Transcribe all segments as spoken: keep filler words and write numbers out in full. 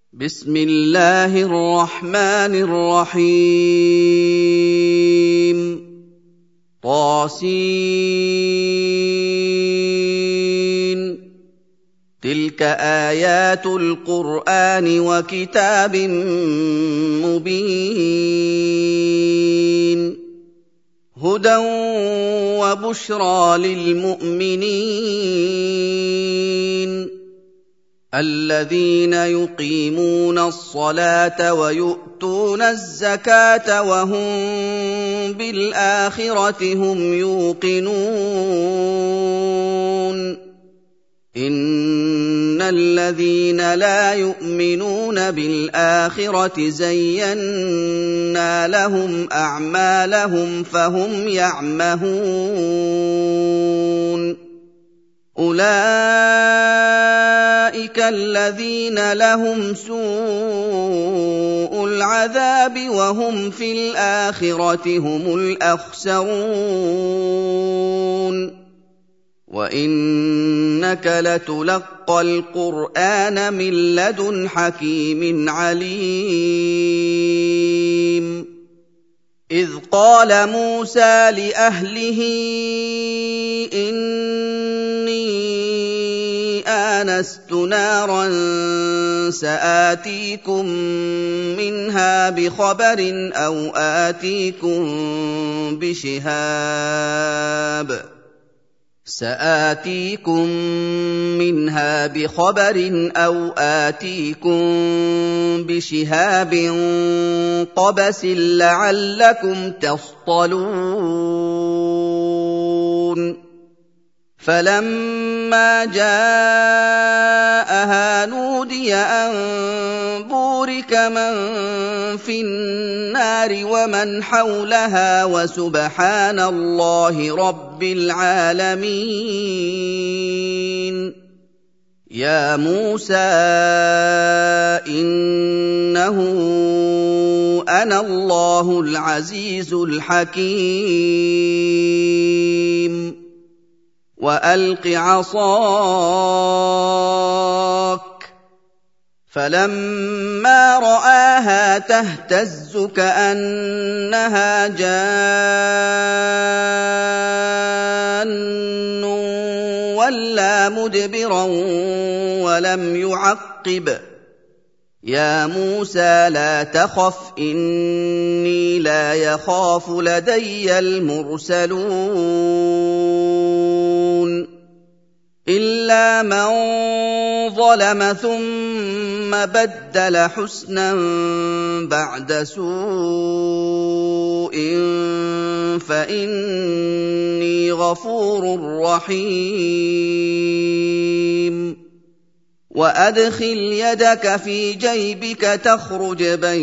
بسم الله الرحمن الرحيم طاسين تلك آيات القرآن وكتاب مبين هدى وبشرى للمؤمنين الذين يقيمون الصلاة ويؤتون الزكاة وهم بالآخرة هم يوقنون إن الذين لا يؤمنون بالآخرة زينا لهم أعمالهم فهم يعمهون أولئك الذين لهم سوء العذاب وهم في الآخرة هم الأخسرون وإنك لتلقى القرآن من لدن حكيم عليم إذ قال موسى لأهله إني آنست نارا سآتيكم منها بخبر أو آتيكم بشهاب سآتيكم منها بخبر أو آتيكم بشهاب قبس لعلكم تصطلون فلما جاءها نودي أن بورك من في النار ومن حولها وسبحان الله رب العالمين يا موسى إنه أنا الله العزيز الحكيم وألق عصاك فلما رآها تهتز كأنها جان ولا مدبرا ولم يعقب يا موسى لا تخف إني لا يخاف لدي المرسلون إلا من ظلم ثم بدل حسنا بعد سوء فإني غفور رحيم وأدخل يدك في جيبك تخرج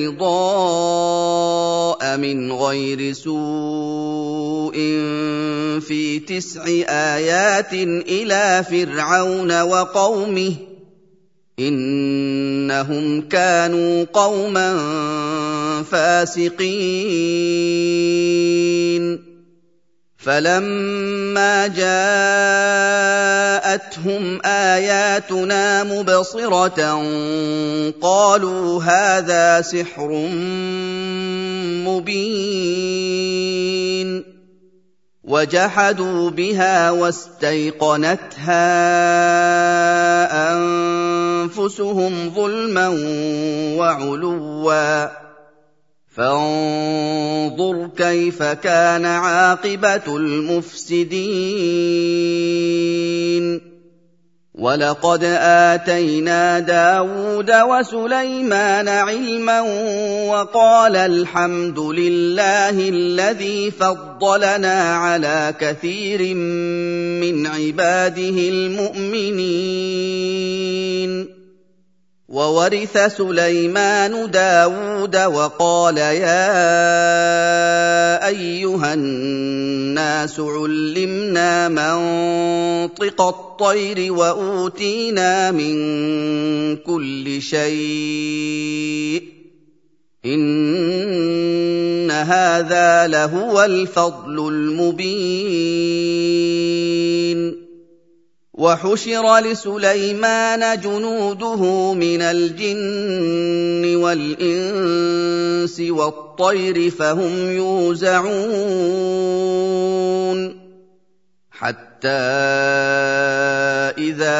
بيضاء من غير سوء في تسع آيات إلى فرعون وقومه إنهم كانوا قوما فاسقين فلما جاءتهم آياتنا مبصرة قالوا هذا سحر مبين وجحدوا بها واستيقنتها أنفسهم ظلما وعلوا فانظر كيف كان عاقبة المفسدين ولقد آتينا داود وسليمان علما وقال الحمد لله الذي فضلنا على كثير من عباده المؤمنين وورث سليمان داود وقال يا أيها الناس علمنا منطق الطير وأوتينا من كل شيء إن هذا لهو الفضل المبين وحشر لسليمان جنوده من الجن والإنس والطير فهم يوزعون حتى إذا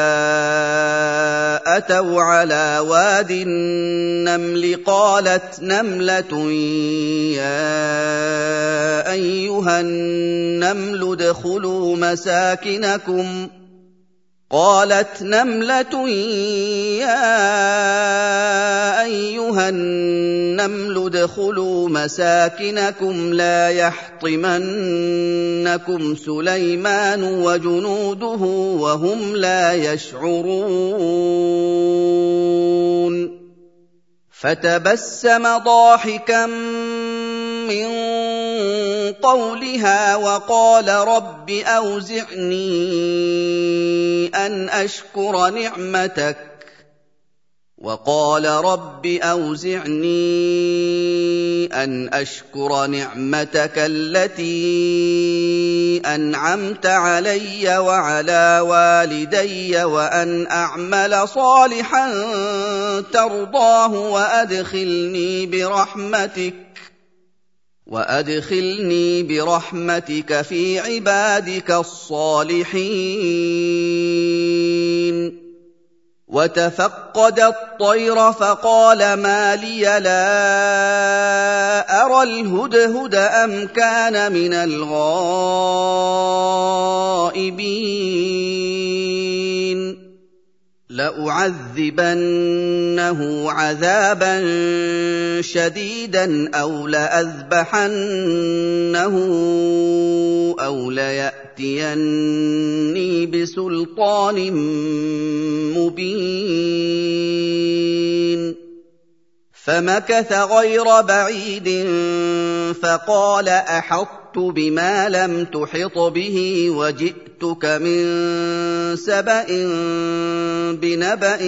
أتوا على واد النمل قالت نملة يا أيها النمل ادخلوا مساكنكم قالت نملة يا أيها النمل ادخلوا مساكنكم لا يحطمنكم سليمان وجنوده وهم لا يشعرون فتبسم ضاحكا من قولها وقال رب أوزعني أن أشكر نعمتك وقال رب أوزعني أن أشكر نعمتك التي أنعمت علي وعلى والدي وأن أعمل صالحا ترضاه وأدخلني برحمتك وأدخلني برحمتك في عبادك الصالحين وتفقد الطير فقال ما لي لا أرى الهدهد أم كان من الغائبين لأعذبنه عذابا شديدا أو لأذبحنه أو ليأتيني بسلطان مبين فمكث غير بعيد فقال أحطت بما لم تحط به وجئتك من سبأ بنبأ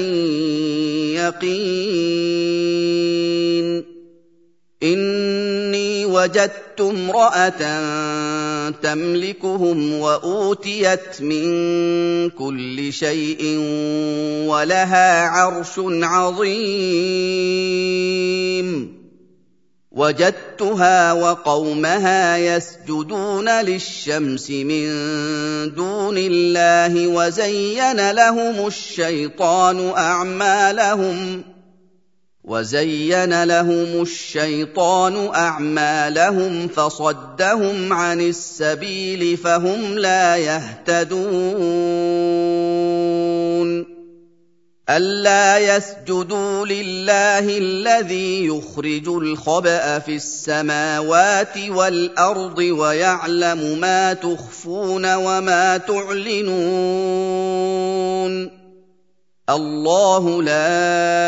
يقين إني وجدت امرأة تملكهم وأوتيت من كل شيء ولها عرش عظيم وجدتها وقومها يسجدون للشمس من دون الله وزين لهم الشيطان أعمالهم وزين لهم الشيطان أعمالهم فصدهم عن السبيل فهم لا يهتدون ألا يسجدوا لله الذي يخرج الخبأ في السماوات والأرض ويعلم ما تخفون وما تعلنون الله لا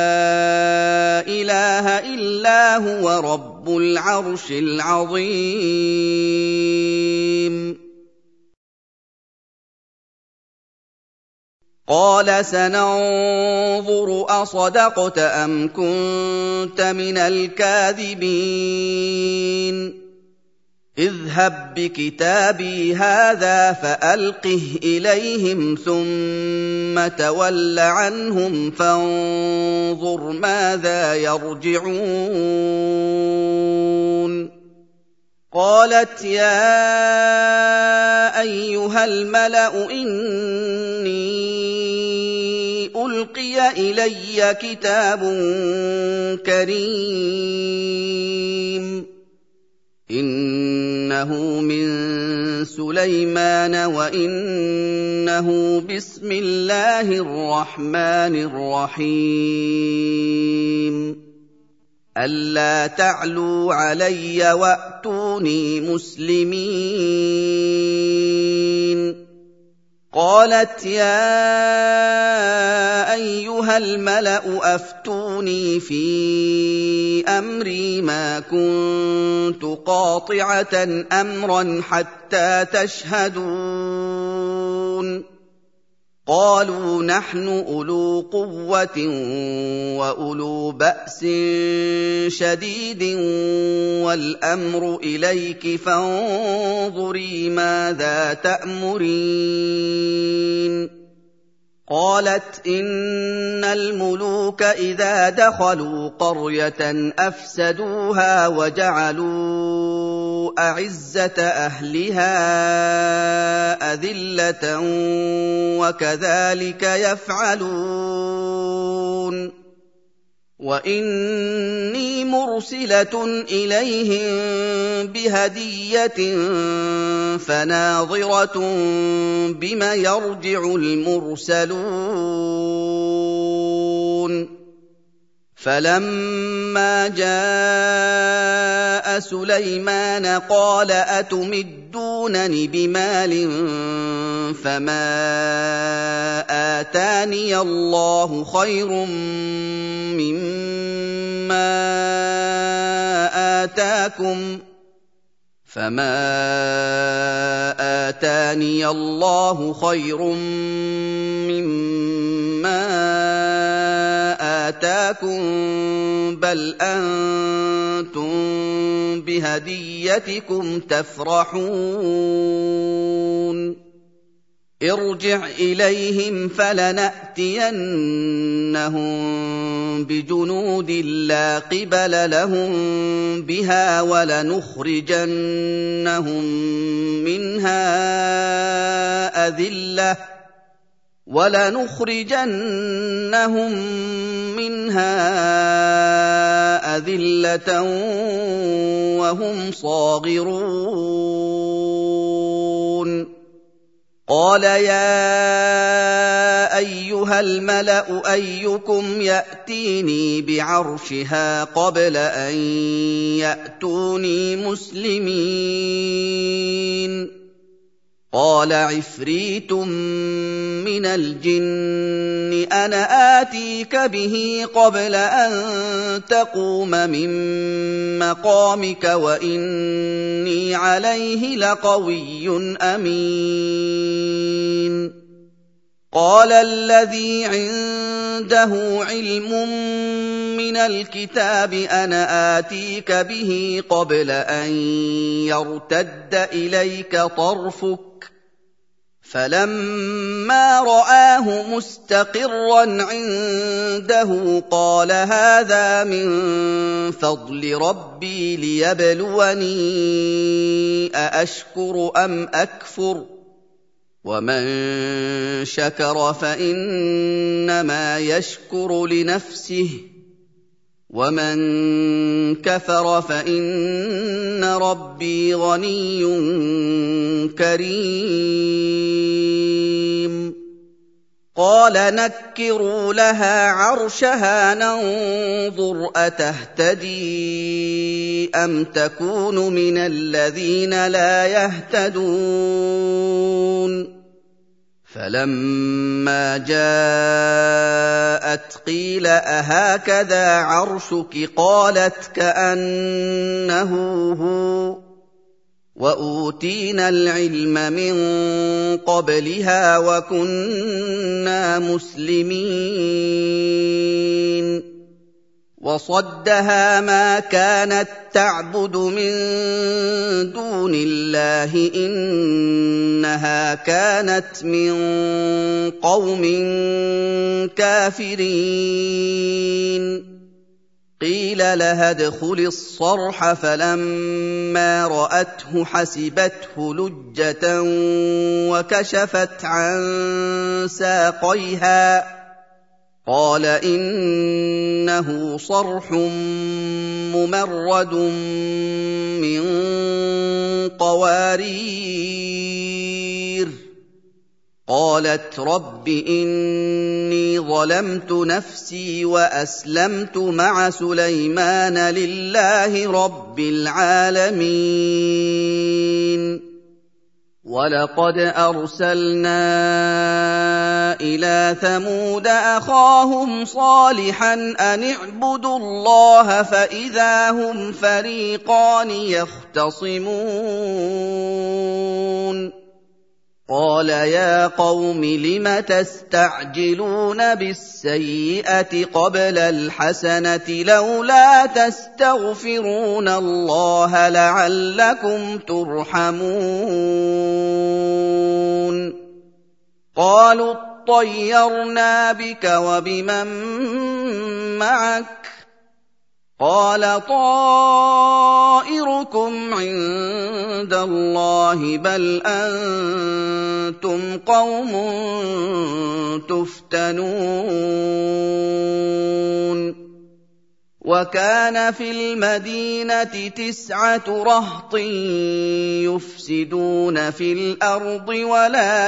إله إلا هو رب العرش العظيم قال سننظر أصدقت أم كنت من الكاذبين اذهب بكتابي هذا فألقه إليهم ثم تول عنهم فانظر ماذا يرجعون قالت يا أيها الملأ إني ألقي إلي كتاب كريم إنه من سليمان وإنه بسم الله الرحمن الرحيم ألا تعلوا علي وأتوني مسلمين قالت يا أيها الملأ أفتوني في أمري ما كنت قاطعة أمرا حتى تشهدون قالوا نحن أولو قوة وأولو بأس شديد والأمر إليك فانظري ماذا تأمرين قالت إن الملوك إذا دخلوا قرية أفسدوها وجعلوا أعزة أهلها أذلة وكذلك يفعلون وإني مرسلة إليهم بهدية فناظرة بم يرجع المرسلون فلما جاء سليمان قال أتمدونني بمال فما آتاني الله خير مما آتاكم فما آتاني الله خير مما آتاكم بل أنتم بهديتكم تفرحون ارجع إليهم فلنأتينهم بجنود لا قبل لهم بها ولنخرجنهم منها أذلة ولنخرجنهم منها أذلة وهم صاغرون قال يا أيها الملأ أيكم يأتيني بعرشها قبل أن يأتوني مسلمين قال عفريت من الجن أنا آتيك به قبل أن تقوم من مقامك وإني عليه لقوي أمين قال الذي عنده علم من الكتاب أنا آتيك به قبل أن يرتد إليك طرفك فلما رآه مستقرا عنده قال هذا من فضل ربي ليبلوني أأشكر أم أكفر ومن شكر فإنما يشكر لنفسه ومن كفر فإن ربي غني كريم قال نكروا لها عرشها ننظر أتهتدي أم تكون من الذين لا يهتدون فلما جاءت قيل أهكذا عرشك قالت كأنه هو وأوتينا العلم من قبلها وكنا مسلمين وصدها ما كانت تعبد من دون الله إنها كانت من قوم كافرين قيل لها ادخل الصرح فلما رأته حسبته لجة وكشفت عن ساقيها قال إنه صرح ممرد من قوارير قالت رب إني ظلمت نفسي وأسلمت مع سليمان لله رب العالمين وَلَقَدْ أَرْسَلْنَا إِلَىٰ ثَمُودَ أَخَاهُمْ صَالِحًا أَنِ اعْبُدُوا اللَّهَ فَإِذَا هُمْ فَرِيقَانِ يَخْتَصِمُونَ قَالَ يَا قَوْمِ لِمَ تَسْتَعْجِلُونَ بِالسَّيِّئَةِ قَبْلَ الْحَسَنَةِ لَوْلَا تَسْتَغْفِرُونَ اللَّهَ لَعَلَّكُمْ تُرْحَمُونَ قَالُوا طَيَّرْنَا بِكَ وَبِمَن مَّعَكَ ۚ قَالَ طَائِرُكُمْ عِندَ اللَّهِ ۖ بَلْ أَنتُمْ قَوْمٌ تُفْتَنُونَ وَكَانَ فِي الْمَدِينَةِ تِسْعَةُ رَهْطٍ يُفْسِدُونَ فِي الْأَرْضِ وَلَا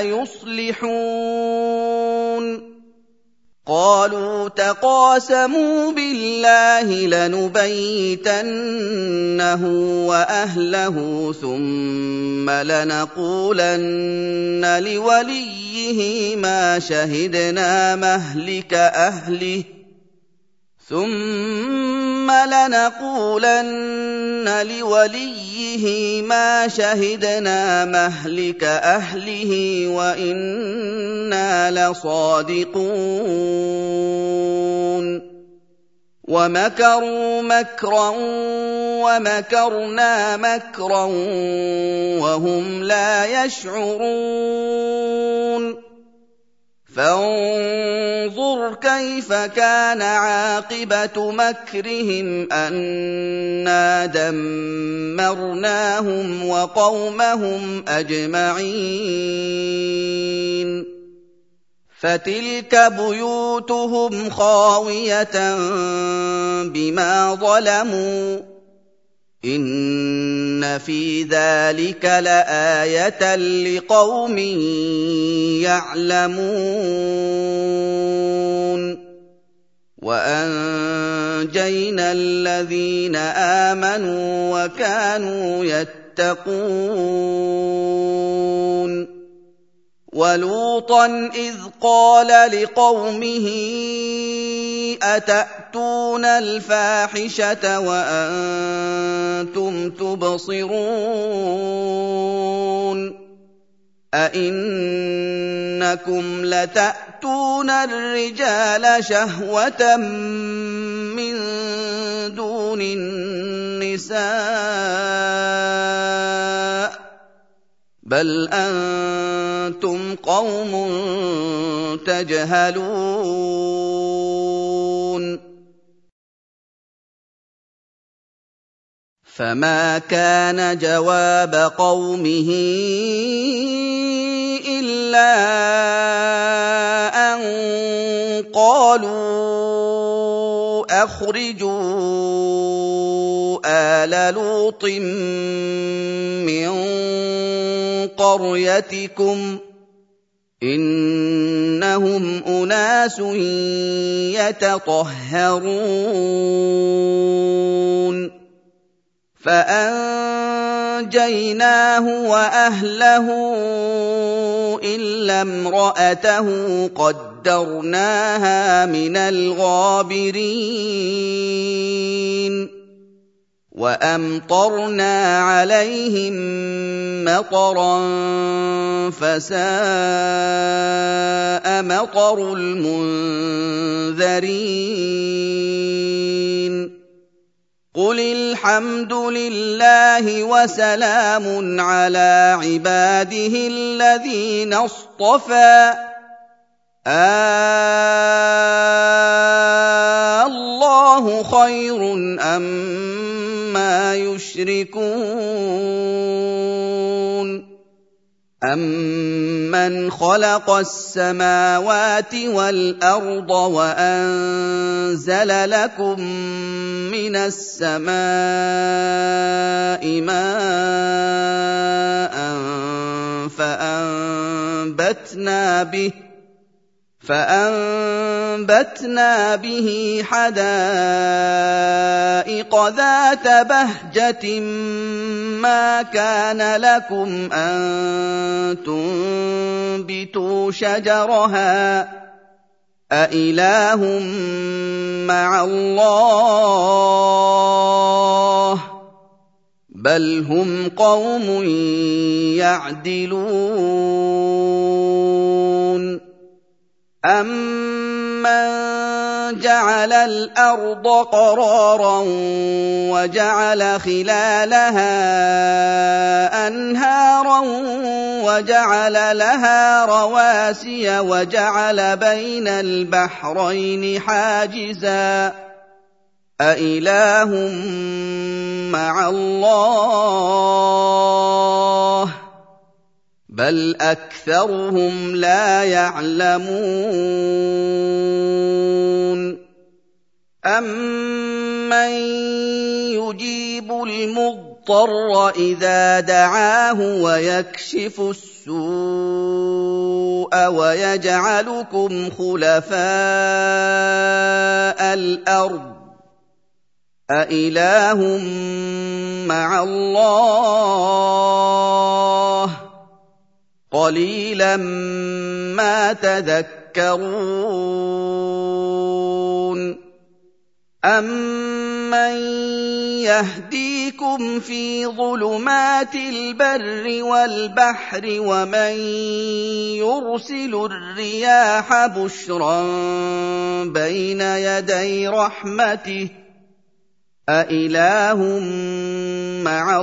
يُصْلِحُونَ قَالُوا تَقَاسَمُوا بِاللَّهِ لَنُبَيِّتَنَّهُ وَأَهْلَهُ ثُمَّ لَنَقُولَنَّ لِوَلِيِّهِ مَا شَهِدْنَا مَهْلِكَ أَهْلِهِ ثُمَّ لَنَقُولَنَّ لِوَلِيِّهِ مَا شَهِدْنَا مَهْلِكَ أَهْلِهِ وَإِنَّا لَصَادِقُونَ وَمَكَرُوا مَكْرًا وَمَكَرْنَا مَكْرًا وَهُمْ لَا يَشْعُرُونَ فَانظُرْ كَيْفَ كَانَ عَاقِبَةُ مَكْرِهِمْ أَنَّا دَمَّرْنَاهُمْ وَقَوْمَهُمْ أَجْمَعِينَ فَتِلْكَ بُيُوتُهُمْ خَاوِيَةً بِمَا ظَلَمُوا ۗ إِنَّ فِي ذَٰلِكَ لَآيَةً لِقَوْمٍ يَعْلَمُونَ وَأَنجَيْنَا الَّذِينَ آمَنُوا وَكَانُوا يَتَّقُونَ وَلُوطًا إِذْ قَالَ لِقَوْمِهِ أَتَأْتُونَ الْفَاحِشَةَ وَأَنتُمْ تُبْصِرُونَ أَئِنَّكُمْ لَتَأْتُونَ الرِّجَالَ شَهْوَةً مِّن دُونِ النِّسَاءِ ۚ بَلْ أَنتُمْ قَوْمٌ تَجْهَلُونَ فَمَا كَانَ جَوَابَ قَوْمِهِ إِلَّا أَن قَالُوا أَخْرِجُوا آلَ لُوطٍ مِّن قَرْيَتِكُمْ ۖ إِنَّهُمْ أُنَاسٌ يَتَطَهَّرُونَ فَأَنجَيْنَاهُ وَأَهْلَهُ إِلَّا امْرَأَتَهُ قَدَّرْنَاهَا مِنَ الْغَابِرِينَ وَأَمْطَرْنَا عَلَيْهِم مَّطَرًا فَسَاءَ مَطَرُ الْمُنذَرِينَ قُلِ الْحَمْدُ لِلَّهِ وَسَلَامٌ عَلَىٰ عِبَادِهِ الَّذِينَ اصْطَفَىٰ آللَّهُ خَيْرٌ أَمَّا يُشْرِكُونَ أَمَّنْ خَلَقَ السَّمَاوَاتِ وَالْأَرْضَ وَأَنزَلَ لَكُم مِّنَ السَّمَاءِ مَاءً فَأَنبَتْنَا بِهِ فَأَنبَتْنَا بِهِ حَدَائِقَ ذَاتَ بَهْجَةٍ مَّا كَانَ لَكُمْ أَن تُنبِتُوا شَجَرَهَا ۗ أَإِلَٰهٌ مَّعَ اللَّهِ ۚ بَلْ هُمْ قَوْمٌ يَعْدِلُونَ أَمَّن جعل الأرض قرارا وجعل خلالها أنهارا وجعل لها رواسي وجعل بين البحرين حاجزا أإله مع الله بل أكثرهم لا يعلمون أمن يجيب المضطر إذا دعاه ويكشف السوء ويجعلكم خلفاء الأرض أإله مع الله قليلا ما تذكرون أمن يهديكم في ظلمات البر والبحر ومن يرسل الرياح بشرا بين يدي رحمته أإله مع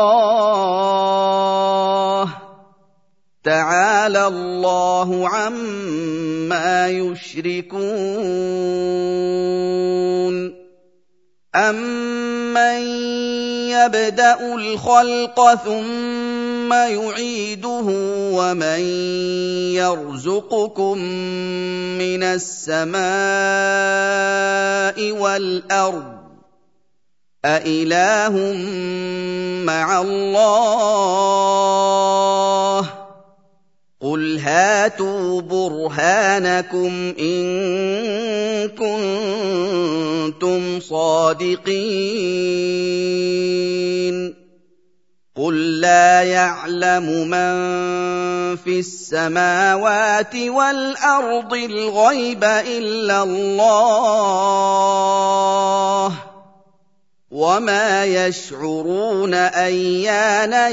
الله تعالى الله عما يشركون أمن يبدأ الخلق ثم يعيده ومن يرزقكم من السماء والأرض أإله مع الله قل هاتوا برهانكم إن كنتم صادقين قل لا يعلم من في السماوات والأرض الغيب إلا الله وما يشعرون أيان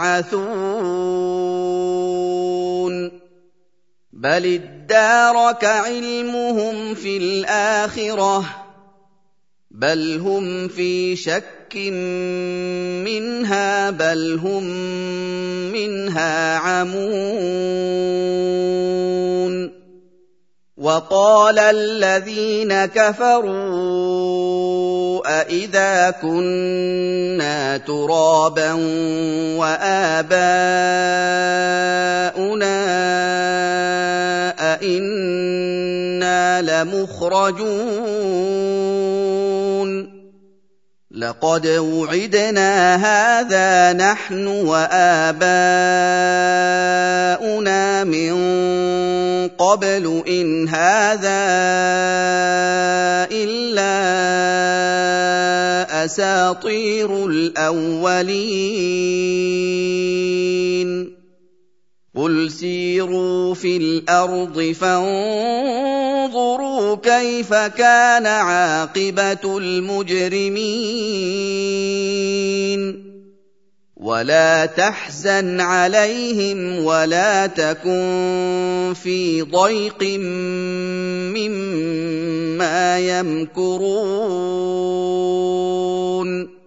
يبعثون بل ادارك علمهم في الآخرة بل هم في شك منها بل هم منها عمون وقال الذين كفروا أإذا كنا ترابا وآباؤنا أإنا لمخرجون لقد وعدنا هذا نحن وآباؤنا من قبل إن هذا إلا أساطير الأولين قل سيروا في الأرض فانظروا كيف كان عاقبة المجرمين ولا تحزن عليهم ولا تكن في ضيق مما يمكرون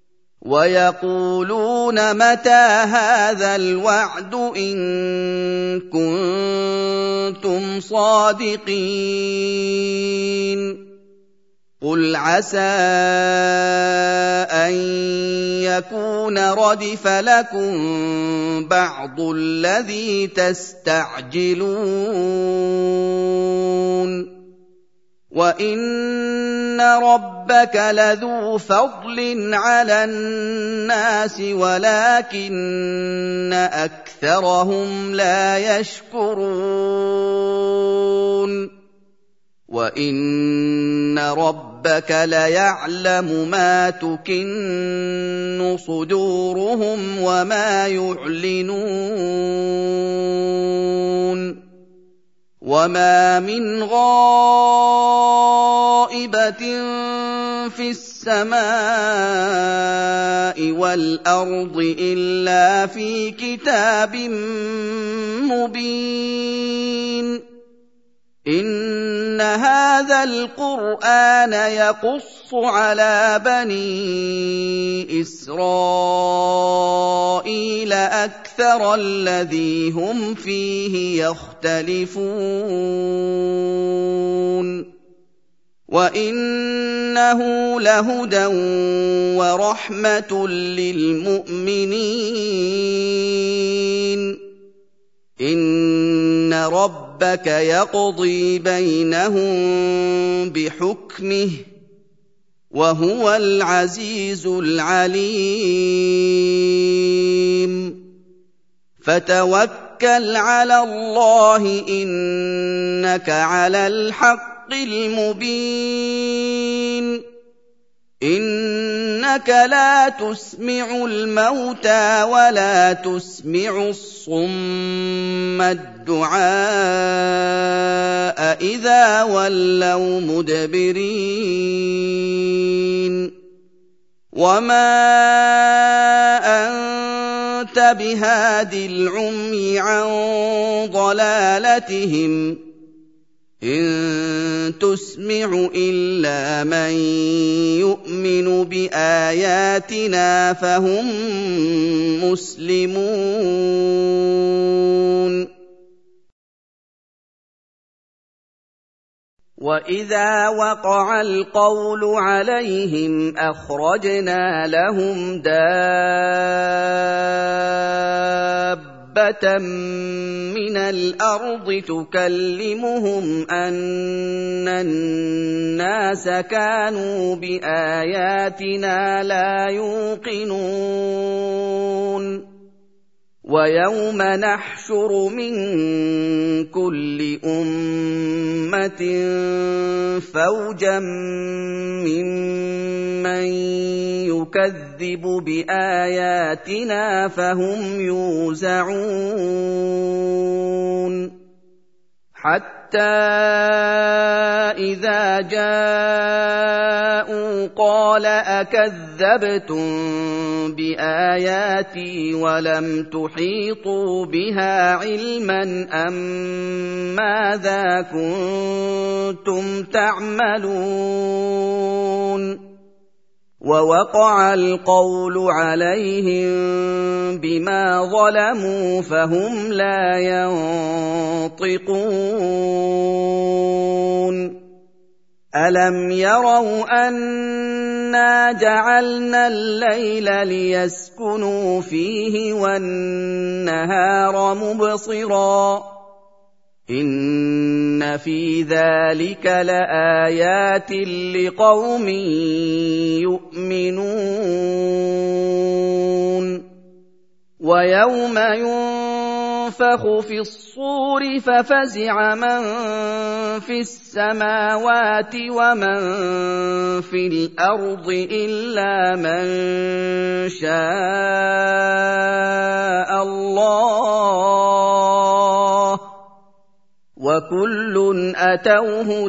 ويقولون متى هذا الوعد إن كنتم صادقين قل عسى أن يكون ردف لكم بعض الذي تستعجلون وإن ربك لذو فضل على الناس ولكن أكثرهم لا يشكرون وإن ربك ليعلم ما تكن صدورهم وما يعلنون وما من غائبة في السماء والأرض إلا في كتاب مبين إِنَّ هَٰذَا الْقُرْآنَ يَقُصُّ عَلَىٰ بَنِي إِسْرَائِيلَ أَكْثَرَ الَّذِي هُمْ فِيهِ يَخْتَلِفُونَ وَإِنَّهُ لَهُدًى وَرَحْمَةٌ لِّلْمُؤْمِنِينَ إِنَّ رَبَّكَ يَقْضِي بَيْنَهُم بِحُكْمِهِ وَهُوَ الْعَزِيزُ الْعَلِيمُ فَتَوَكَّلْ عَلَى اللَّهِ إِنَّكَ عَلَى الْحَقِّ الْمُبِينِ إِنَّكَ لَا تُسْمِعُ الْمَوْتَىٰ وَلَا تُسْمِعُ الصُّمَّ الدُّعَاءَ إِذَا وَلَّوْا مُدْبِرِينَ وَمَا أَنتَ بِهَادِ الْعُمْيِ عَن ضَلَالَتِهِمْ ۖ إِن تُسْمِعُ إِلَّا مَن يُؤْمِنُ بِآيَاتِنَا فَهُم مُّسْلِمُونَ وَإِذَا وَقَعَ الْقَوْلُ عَلَيْهِمْ أَخْرَجْنَا لَهُمْ دَابَّةً مِّنَ الْأَرْضِ تُكَلِّمُهُمْ أَنَّ النَّاسَ كَانُوا بِآيَاتِنَا لَا يُوقِنُونَ وَيَوْمَ نَحْشُرُ مِن كُلِّ أُمَّةٍ فَوْجًا مِّمَّن يُكَذِّبُ بِآيَاتِنَا فَهُمْ يُوزَعُونَ حَتَّىٰ إِذَا جَاءُوا قَالَ أَكَذَّبْتُم بِآيَاتِي وَلَمْ تُحِيطُوا بِهَا عِلْمًا أَمَّاذَا كُنتُمْ تَعْمَلُونَ وَوَقَعَ الْقَوْلُ عَلَيْهِم بِمَا ظَلَمُوا فَهُمْ لَا يَنطِقُونَ أَلَمْ يَرَوْا أَنَّا جَعَلْنَا اللَّيْلَ لِيَسْكُنُوا فِيهِ وَالنَّهَارَ مُبْصِرًا ۚ إِنَّ فِي ذَٰلِكَ لَآيَاتٍ لِّقَوْمٍ يُؤْمِنُونَ وَيَوْمَ يُنفَخُ فِي الصُّورِ فَفَزِعَ مَن فِي السَّمَاوَاتِ وَمَن فِي الْأَرْضِ إِلَّا مَن شَاءَ اللَّهُ ۖ وَكُلٌّ أَتَوْهُ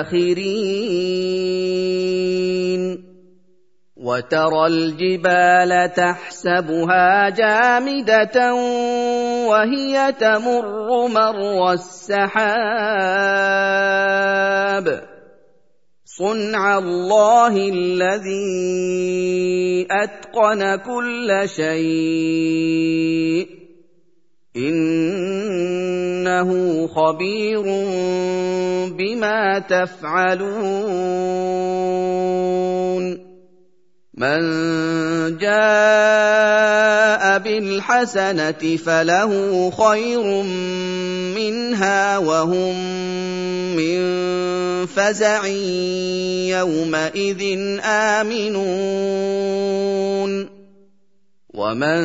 دَاخِرِينَ وَتَرَى الْجِبَالَ تَحْسَبُهَا جَامِدَةً وَهِيَ تَمُرُّ مَرَّ السَّحَابِ صُنْعَ اللَّهِ الَّذِي أَتْقَنَ كُلَّ شَيْءٍ ۚ إِنَّهُ خَبِيرٌ بِمَا تَفْعَلُونَ مَن جَاءَ بِالْحَسَنَةِ فَلَهُ خَيْرٌ مِّنْهَا وَهُم مِّن فَزَعٍ يَوْمَئِذٍ آمِنُونَ وَمَن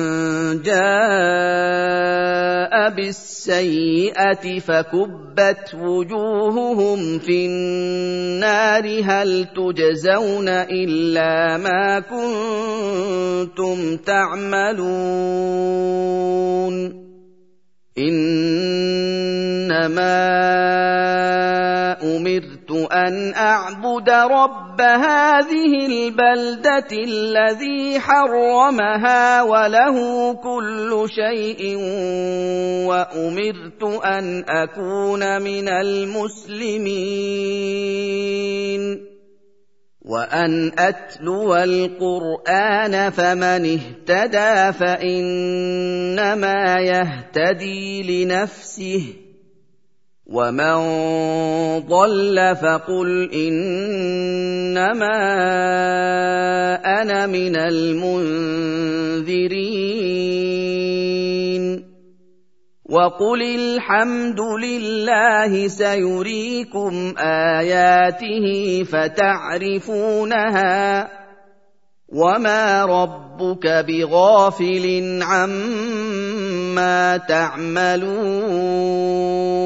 جَاءَ بِالسَّيِّئَةِ فَكُبَّتْ وُجُوهُهُمْ فِي النَّارِ هَلْ تُجْزَوْنَ إِلَّا مَا كُنتُمْ تَعْمَلُونَ إِنَّمَا أُمِرْتُ أُمِرْتُ أَنْ أَعْبُدَ رَبَّ هَٰذِهِ الْبَلْدَةِ الَّذِي حَرَّمَهَا وَلَهُ كُلُّ شَيْءٍ وَأُمِرْتُ أَنْ أَكُونَ مِنَ الْمُسْلِمِينَ وَأَنْ أَتْلُوَ الْقُرْآنَ فَمَنِ اهْتَدَىٰ فَإِنَّمَا يَهْتَدِي لِنَفْسِهِ وَمَن ضَلَّ فَقُلْ إِنَّمَا أَنَا مِنَ الْمُنذِرِينَ وَقُلِ الْحَمْدُ لِلَّهِ سَيُرِيكُمْ آيَاتِهِ فَتَعْرِفُونَهَا وَمَا رَبُّكَ بِغَافِلٍ عَمَّا تَعْمَلُونَ